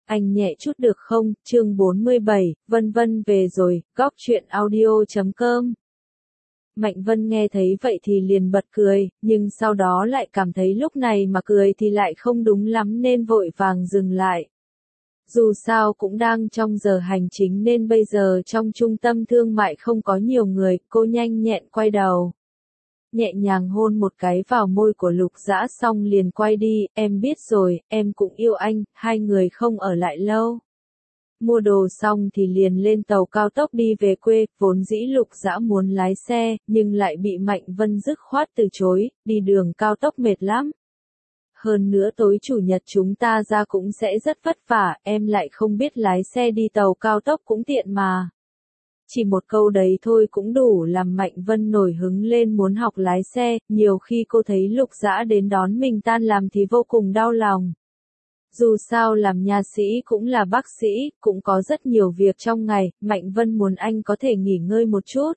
Anh nhẹ chút được không? Chương 47, Vân Vân về rồi, góc truyện audio.com. Mạnh Vân nghe thấy vậy thì liền bật cười, nhưng sau đó lại cảm thấy lúc này mà cười thì lại không đúng lắm nên vội vàng dừng lại. Dù sao cũng đang trong giờ hành chính nên bây giờ trong trung tâm thương mại không có nhiều người, cô nhanh nhẹn quay đầu. Nhẹ nhàng hôn một cái vào môi của Lục Dã xong liền quay đi, em biết rồi, em cũng yêu anh, hai người không ở lại lâu. Mua đồ xong thì liền lên tàu cao tốc đi về quê, vốn dĩ Lục Dã muốn lái xe, nhưng lại bị Mạnh Vân dứt khoát từ chối, đi đường cao tốc mệt lắm. Hơn nữa tối chủ nhật chúng ta ra cũng sẽ rất vất vả, em lại không biết lái xe đi tàu cao tốc cũng tiện mà. Chỉ một câu đấy thôi cũng đủ làm Mạnh Vân nổi hứng lên muốn học lái xe, nhiều khi cô thấy Lục Dã đến đón mình tan làm thì vô cùng đau lòng. Dù sao làm nha sĩ cũng là bác sĩ, cũng có rất nhiều việc trong ngày, Mạnh Vân muốn anh có thể nghỉ ngơi một chút.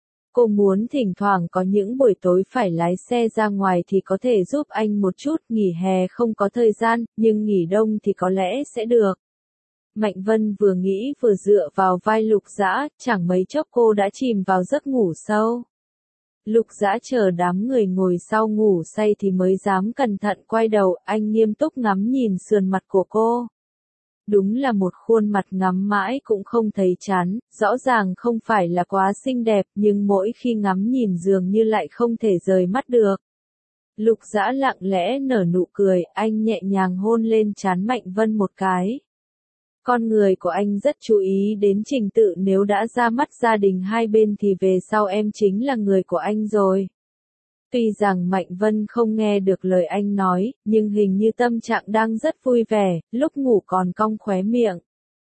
Cô muốn thỉnh thoảng có những buổi tối phải lái xe ra ngoài thì có thể giúp anh một chút, nghỉ hè không có thời gian, nhưng nghỉ đông thì có lẽ sẽ được. Mạnh Vân vừa nghĩ vừa dựa vào vai Lục Dã, chẳng mấy chốc cô đã chìm vào giấc ngủ sâu. Lục Dã chờ đám người ngồi sau ngủ say thì mới dám cẩn thận quay đầu, anh nghiêm túc ngắm nhìn sườn mặt của cô. Đúng là một khuôn mặt ngắm mãi cũng không thấy chán, rõ ràng không phải là quá xinh đẹp nhưng mỗi khi ngắm nhìn dường như lại không thể rời mắt được. Lục Dã lặng lẽ nở nụ cười, anh nhẹ nhàng hôn lên trán Mạnh Vân một cái. Con người của anh rất chú ý đến trình tự, nếu đã ra mắt gia đình hai bên thì về sau em chính là người của anh rồi. Tuy rằng Mạnh Vân không nghe được lời anh nói, nhưng hình như tâm trạng đang rất vui vẻ, lúc ngủ còn cong khóe miệng.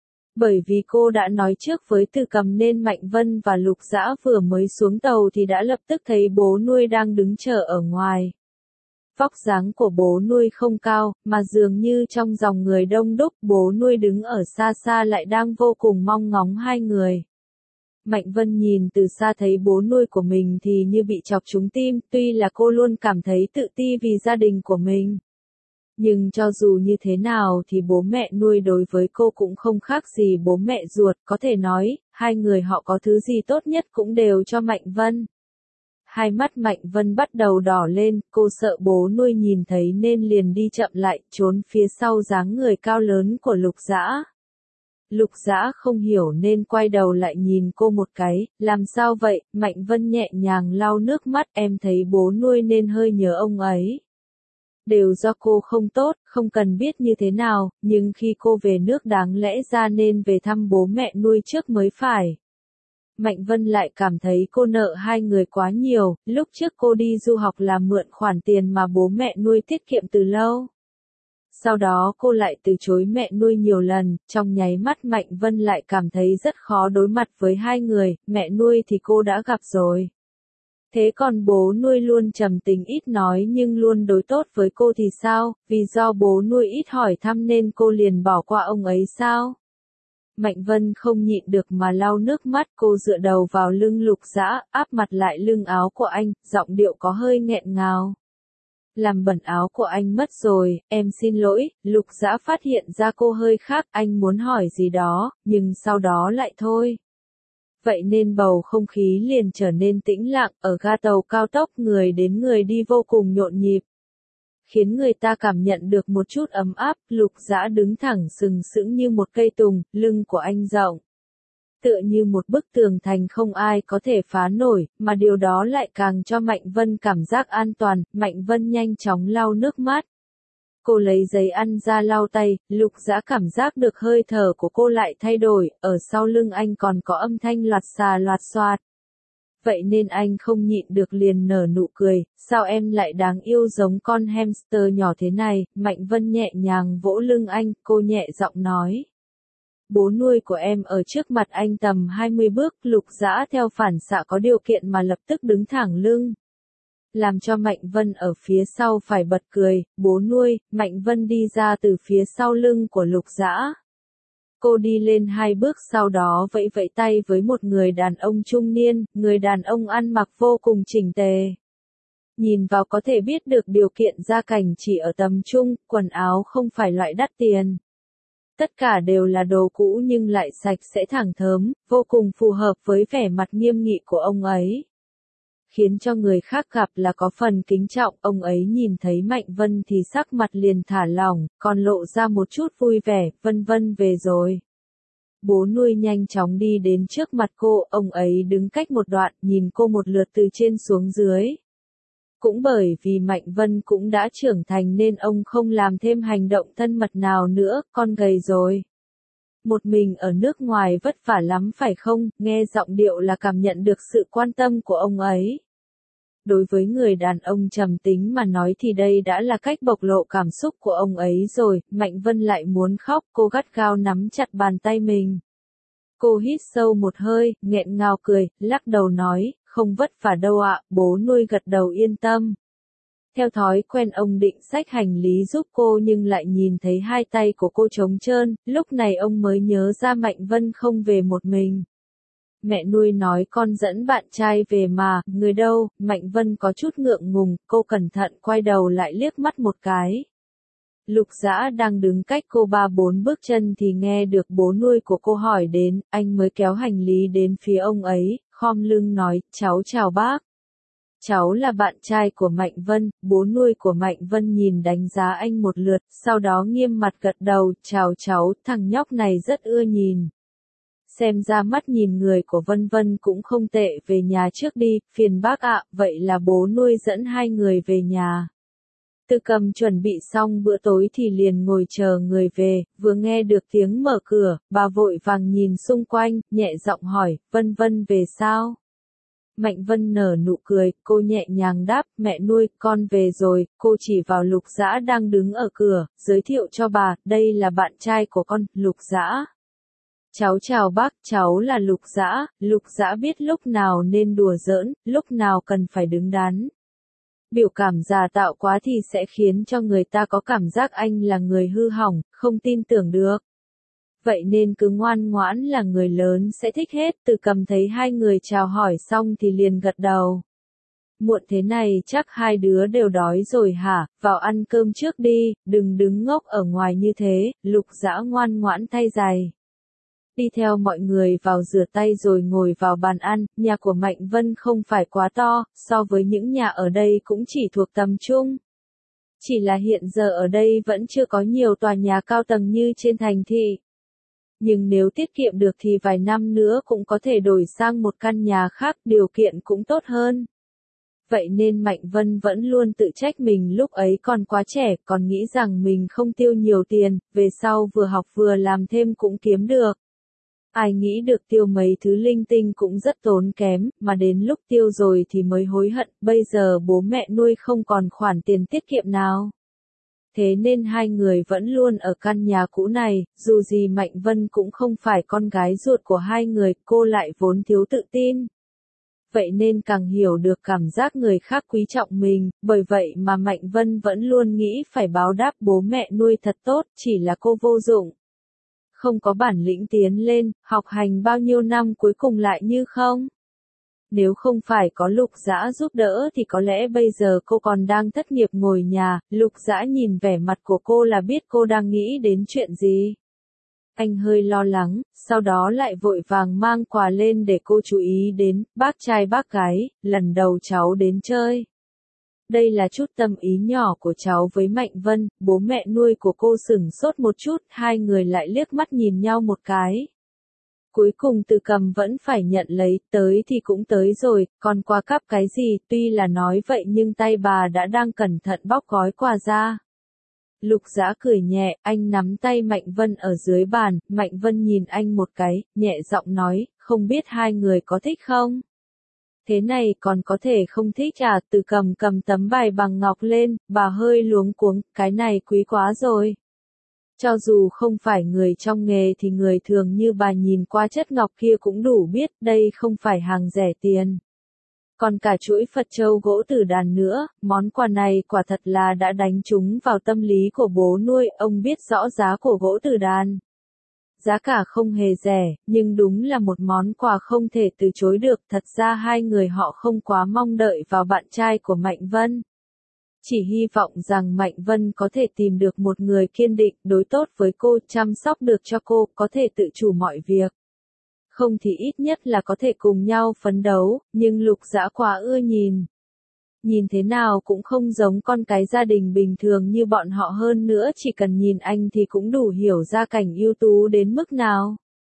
Bởi vì cô đã nói trước với Từ Cầm nên Mạnh Vân và Lục Dã vừa mới xuống tàu thì đã lập tức thấy bố nuôi đang đứng chờ ở ngoài. Vóc dáng của bố nuôi không cao, mà dường như trong dòng người đông đúc, bố nuôi đứng ở xa xa lại đang vô cùng mong ngóng hai người. Mạnh Vân nhìn từ xa thấy bố nuôi của mình thì như bị chọc trúng tim, tuy là cô luôn cảm thấy tự ti vì gia đình của mình. Nhưng cho dù như thế nào thì bố mẹ nuôi đối với cô cũng không khác gì bố mẹ ruột, có thể nói, hai người họ có thứ gì tốt nhất cũng đều cho Mạnh Vân. Hai mắt Mạnh Vân bắt đầu đỏ lên, cô sợ bố nuôi nhìn thấy nên liền đi chậm lại, trốn phía sau dáng người cao lớn của Lục Dã. Lục Dã không hiểu nên quay đầu lại nhìn cô một cái, làm sao vậy? Mạnh Vân nhẹ nhàng lau nước mắt, em thấy bố nuôi nên hơi nhớ ông ấy. Đều do cô không tốt, không cần biết như thế nào, nhưng khi cô về nước đáng lẽ ra nên về thăm bố mẹ nuôi trước mới phải. Mạnh Vân lại cảm thấy cô nợ hai người quá nhiều, lúc trước cô đi du học là mượn khoản tiền mà bố mẹ nuôi tiết kiệm từ lâu. Sau đó cô lại từ chối mẹ nuôi nhiều lần, trong nháy mắt Mạnh Vân lại cảm thấy rất khó đối mặt với hai người, mẹ nuôi thì cô đã gặp rồi. Thế còn bố nuôi luôn trầm tính ít nói nhưng luôn đối tốt với cô thì sao, vì do bố nuôi ít hỏi thăm nên cô liền bỏ qua ông ấy sao? Mạnh Vân không nhịn được mà lau nước mắt, cô dựa đầu vào lưng Lục Dã, áp mặt lại lưng áo của anh, giọng điệu có hơi nghẹn ngào. Làm bẩn áo của anh mất rồi, em xin lỗi. Lục Dã phát hiện ra cô hơi khác, anh muốn hỏi gì đó, nhưng sau đó lại thôi. Vậy nên bầu không khí liền trở nên tĩnh lặng, ở ga tàu cao tốc người đến người đi vô cùng nhộn nhịp. Khiến người ta cảm nhận được một chút ấm áp, Lục Dã đứng thẳng sừng sững như một cây tùng, lưng của anh rộng. Tựa như một bức tường thành không ai có thể phá nổi, mà điều đó lại càng cho Mạnh Vân cảm giác an toàn, Mạnh Vân nhanh chóng lau nước mắt. Cô lấy giấy ăn ra lau tay, Lục Dã cảm giác được hơi thở của cô lại thay đổi, ở sau lưng anh còn có âm thanh loạt xà loạt xoạt. Vậy nên anh không nhịn được liền nở nụ cười, sao em lại đáng yêu giống con hamster nhỏ thế này, Mạnh Vân nhẹ nhàng vỗ lưng anh, cô nhẹ giọng nói. Bố nuôi của em ở trước mặt anh tầm 20 bước, Lục Dã theo phản xạ có điều kiện mà lập tức đứng thẳng lưng. Làm cho Mạnh Vân ở phía sau phải bật cười, bố nuôi, Mạnh Vân đi ra từ phía sau lưng của Lục Dã. Cô đi lên 2 bước sau đó vẫy vẫy tay với một người đàn ông trung niên, người đàn ông ăn mặc vô cùng chỉnh tề. Nhìn vào có thể biết được điều kiện gia cảnh chỉ ở tầm trung, quần áo không phải loại đắt tiền. tất cả đều là đồ cũ nhưng lại sạch sẽ thẳng thớm, vô cùng phù hợp với vẻ mặt nghiêm nghị của ông ấy. Khiến cho người khác gặp là có phần kính trọng, ông ấy nhìn thấy Mạnh Vân thì sắc mặt liền thả lỏng, còn lộ ra một chút vui vẻ, Vân Vân về rồi. Bố nuôi nhanh chóng đi đến trước mặt cô, ông ấy đứng cách một đoạn, nhìn cô một lượt từ trên xuống dưới. Cũng bởi vì Mạnh Vân cũng đã trưởng thành nên ông không làm thêm hành động thân mật nào nữa, con gầy rồi. Một mình ở nước ngoài vất vả lắm phải không, nghe giọng điệu là cảm nhận được sự quan tâm của ông ấy. Đối với người đàn ông trầm tính mà nói thì đây đã là cách bộc lộ cảm xúc của ông ấy rồi, Mạnh Vân lại muốn khóc, cô gắt gao nắm chặt bàn tay mình. Cô hít sâu một hơi, nghẹn ngào cười, lắc đầu nói, không vất vả đâu ạ, bố nuôi gật đầu yên tâm. Theo thói quen ông định xách hành lý giúp cô nhưng lại nhìn thấy hai tay của cô trống trơn, lúc này ông mới nhớ ra Mạnh Vân không về một mình. Mẹ nuôi nói con dẫn bạn trai về mà, người đâu, Mạnh Vân có chút ngượng ngùng, cô cẩn thận quay đầu lại liếc mắt một cái. Lục Dã đang đứng cách cô 3-4 bước chân thì nghe được bố nuôi của cô hỏi đến, anh mới kéo hành lý đến phía ông ấy, khom lưng nói, cháu chào bác. Cháu là bạn trai của Mạnh Vân, bố nuôi của Mạnh Vân nhìn đánh giá anh một lượt, sau đó nghiêm mặt gật đầu, chào cháu, thằng nhóc này rất ưa nhìn. Xem ra mắt nhìn người của Vân Vân cũng không tệ, về nhà trước đi, phiền bác ạ, vậy là bố nuôi dẫn hai người về nhà. Từ Cầm chuẩn bị xong bữa tối thì liền ngồi chờ người về, vừa nghe được tiếng mở cửa, bà vội vàng nhìn xung quanh, nhẹ giọng hỏi, Vân Vân về sao? Mạnh Vân nở nụ cười, cô nhẹ nhàng đáp, mẹ nuôi, con về rồi, cô chỉ vào Lục Dã đang đứng ở cửa, giới thiệu cho bà, đây là bạn trai của con, Lục Dã. Cháu chào bác, cháu là Lục Dã. Lục Dã biết lúc nào nên đùa giỡn, lúc nào cần phải đứng đắn. Biểu cảm giả tạo quá thì sẽ khiến cho người ta có cảm giác anh là người hư hỏng, không tin tưởng được. Vậy nên cứ ngoan ngoãn là người lớn sẽ thích hết. Từ Cầm thấy hai người chào hỏi xong thì liền gật đầu. Muộn thế này chắc hai đứa đều đói rồi hả, vào ăn cơm trước đi, đừng đứng ngốc ở ngoài như thế. Lục Dã ngoan ngoãn thay giày. Đi theo mọi người vào rửa tay rồi ngồi vào bàn ăn, nhà của Mạnh Vân không phải quá to, so với những nhà ở đây cũng chỉ thuộc tầm trung. Chỉ là hiện giờ ở đây vẫn chưa có nhiều tòa nhà cao tầng như trên thành thị. Nhưng nếu tiết kiệm được thì vài năm nữa cũng có thể đổi sang một căn nhà khác, điều kiện cũng tốt hơn. Vậy nên Mạnh Vân vẫn luôn tự trách mình lúc ấy còn quá trẻ, còn nghĩ rằng mình không tiêu nhiều tiền, về sau vừa học vừa làm thêm cũng kiếm được. Ai nghĩ được tiêu mấy thứ linh tinh cũng rất tốn kém, mà đến lúc tiêu rồi thì mới hối hận, bây giờ bố mẹ nuôi không còn khoản tiền tiết kiệm nào. Thế nên hai người vẫn luôn ở căn nhà cũ này, dù gì Mạnh Vân cũng không phải con gái ruột của hai người, cô lại vốn thiếu tự tin. Vậy nên càng hiểu được cảm giác người khác quý trọng mình, bởi vậy mà Mạnh Vân vẫn luôn nghĩ phải báo đáp bố mẹ nuôi thật tốt, chỉ là cô vô dụng. Không có bản lĩnh tiến lên, học hành bao nhiêu năm cuối cùng lại như không. Nếu không phải có Lục Dã giúp đỡ thì có lẽ bây giờ cô còn đang thất nghiệp ngồi nhà. Lục Dã nhìn vẻ mặt của cô là biết cô đang nghĩ đến chuyện gì. Anh hơi lo lắng, sau đó lại vội vàng mang quà lên để cô chú ý đến, bác trai bác gái, lần đầu cháu đến chơi. Đây là chút tâm ý nhỏ của cháu với Mạnh Vân, bố mẹ nuôi của cô sửng sốt một chút, hai người lại liếc mắt nhìn nhau một cái. Cuối cùng Từ Cầm vẫn phải nhận lấy, tới thì cũng tới rồi, còn quà cắp cái gì, tuy là nói vậy nhưng tay bà đã đang cẩn thận bóc gói quà ra. Lục Dã cười nhẹ, anh nắm tay Mạnh Vân ở dưới bàn, Mạnh Vân nhìn anh một cái, nhẹ giọng nói, không biết hai người có thích không? Thế này còn có thể không thích à? Từ Cầm cầm tấm bài bằng ngọc lên, bà hơi luống cuống, cái này quý quá rồi. Cho dù không phải người trong nghề thì người thường như bà nhìn qua chất ngọc kia cũng đủ biết, đây không phải hàng rẻ tiền. Còn cả chuỗi Phật châu gỗ tử đàn nữa, món quà này quả thật là đã đánh trúng vào tâm lý của bố nuôi, ông biết rõ giá của gỗ tử đàn. Giá cả không hề rẻ, nhưng đúng là một món quà không thể từ chối được, thật ra hai người họ không quá mong đợi vào bạn trai của Mạnh Vân. Chỉ hy vọng rằng Mạnh Vân có thể tìm được một người kiên định, đối tốt với cô, chăm sóc được cho cô, có thể tự chủ mọi việc. Không thì ít nhất là có thể cùng nhau phấn đấu, nhưng Lục Dã quá ưa nhìn. Nhìn thế nào cũng không giống con cái gia đình bình thường như bọn họ, hơn nữa chỉ cần nhìn anh thì cũng đủ hiểu gia cảnh ưu tú đến mức nào.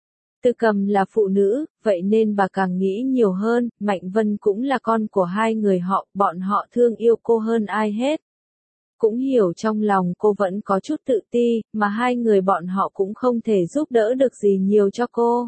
Từ Cầm là phụ nữ, vậy nên bà càng nghĩ nhiều hơn, Mạnh Vân cũng là con của hai người họ, bọn họ thương yêu cô hơn ai hết. Cũng hiểu trong lòng cô vẫn có chút tự ti, mà hai người bọn họ cũng không thể giúp đỡ được gì nhiều cho cô.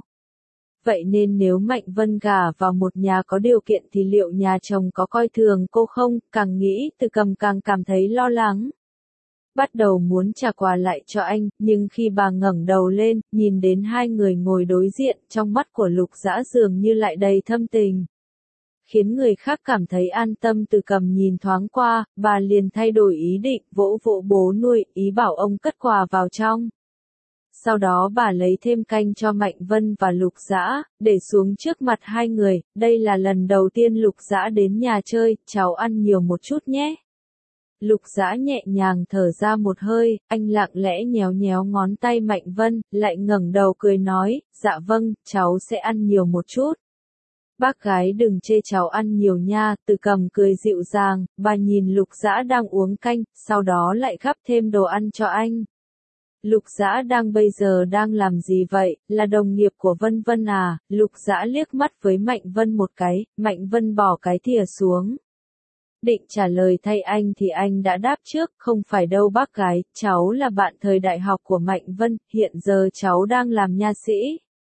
Vậy nên nếu Mạnh Vân gả vào một nhà có điều kiện thì liệu nhà chồng có coi thường cô không, càng nghĩ Từ Cầm càng cảm thấy lo lắng. Bắt đầu muốn trả quà lại cho anh, nhưng khi bà ngẩng đầu lên, nhìn đến hai người ngồi đối diện, trong mắt của Lục Dã dường như lại đầy thâm tình. Khiến người khác cảm thấy an tâm. Từ Cầm nhìn thoáng qua, bà liền thay đổi ý định, vỗ vỗ bố nuôi, ý bảo ông cất quà vào trong. Sau đó bà lấy thêm canh cho Mạnh Vân và Lục Dã, để xuống trước mặt hai người, đây là lần đầu tiên Lục Dã đến nhà chơi, cháu ăn nhiều một chút nhé. Lục Dã nhẹ nhàng thở ra một hơi, anh lặng lẽ nhéo nhéo ngón tay Mạnh Vân, lại ngẩng đầu cười nói, dạ vâng, cháu sẽ ăn nhiều một chút. Bác gái đừng chê cháu ăn nhiều nha. Từ Cầm cười dịu dàng, bà nhìn Lục Dã đang uống canh, sau đó lại gắp thêm đồ ăn cho anh. Lục Dã bây giờ đang làm gì vậy, là đồng nghiệp của Vân Vân à? Lục Dã liếc mắt với Mạnh Vân một cái, Mạnh Vân bỏ cái thìa xuống. Định trả lời thay anh thì anh đã đáp trước, không phải đâu bác gái, cháu là bạn thời đại học của Mạnh Vân, hiện giờ cháu đang làm nha sĩ.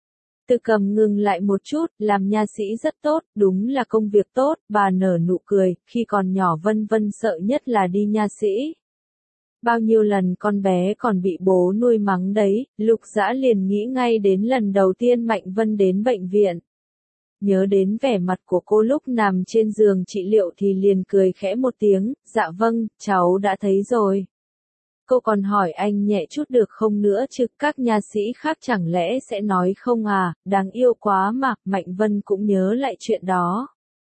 Từ Cầm ngừng lại một chút, làm nha sĩ rất tốt, đúng là công việc tốt, bà nở nụ cười, khi còn nhỏ Vân Vân sợ nhất là đi nha sĩ. Bao nhiêu lần con bé còn bị bố nuôi mắng đấy, Lục Dã liền nghĩ ngay đến lần đầu tiên Mạnh Vân đến bệnh viện. Nhớ đến vẻ mặt của cô lúc nằm trên giường trị liệu thì liền cười khẽ một tiếng, dạ vâng, cháu đã thấy rồi. Cô còn hỏi anh nhẹ chút được không nữa chứ, các nha sĩ khác chẳng lẽ sẽ nói không à, đáng yêu quá mà. Mạnh Vân cũng nhớ lại chuyện đó.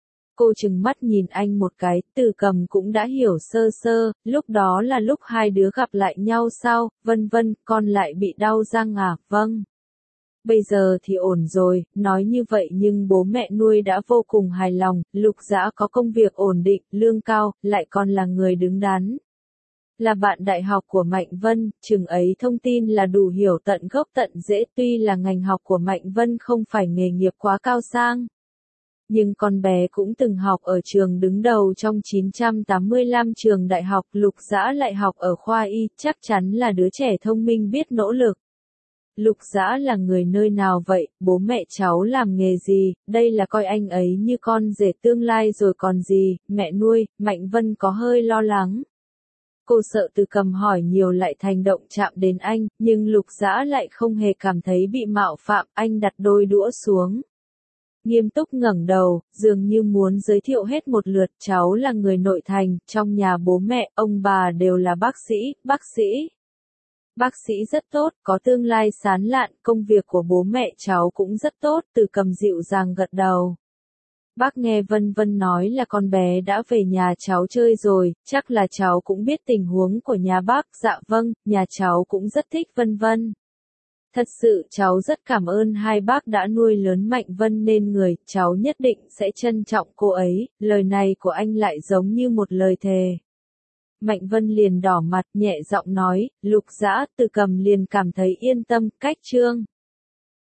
Cô trừng mắt nhìn anh một cái, Từ Cầm cũng đã hiểu sơ sơ, lúc đó là lúc hai đứa gặp lại nhau sao, Vân Vân, con lại bị đau răng à, vâng. Bây giờ thì ổn rồi, nói như vậy nhưng bố mẹ nuôi đã vô cùng hài lòng, Lục Dã có công việc ổn định, lương cao, lại còn là người đứng đắn. Là bạn đại học của Mạnh Vân, chừng ấy thông tin là đủ hiểu tận gốc tận rễ, tuy là ngành học của Mạnh Vân không phải nghề nghiệp quá cao sang. Nhưng con bé cũng từng học ở trường đứng đầu trong 985 trường đại học, Lục Dã lại học ở khoa y, chắc chắn là đứa trẻ thông minh biết nỗ lực. Lục Dã là người nơi nào vậy, bố mẹ cháu làm nghề gì, đây là coi anh ấy như con rể tương lai rồi còn gì, mẹ nuôi, Mạnh Vân có hơi lo lắng. Cô sợ Từ Cầm hỏi nhiều lại thành động chạm đến anh, nhưng Lục Dã lại không hề cảm thấy bị mạo phạm, anh đặt đôi đũa xuống. Nghiêm túc ngẩng đầu, dường như muốn giới thiệu hết một lượt, cháu là người nội thành, trong nhà bố mẹ, ông bà đều là bác sĩ. Bác sĩ rất tốt, có tương lai sáng lạn, công việc của bố mẹ cháu cũng rất tốt. Từ Cầm dịu dàng gật đầu. Bác nghe Vân Vân nói là con bé đã về nhà cháu chơi rồi, chắc là cháu cũng biết tình huống của nhà bác. Dạ vâng, nhà cháu cũng rất thích Vân Vân. Thật sự cháu rất cảm ơn hai bác đã nuôi lớn Mạnh Vân nên người, cháu nhất định sẽ trân trọng cô ấy. Lời này của anh lại giống như một lời thề. Mạnh Vân liền đỏ mặt nhẹ giọng nói, Lục Dã. Từ Cầm liền cảm thấy yên tâm, cách chương.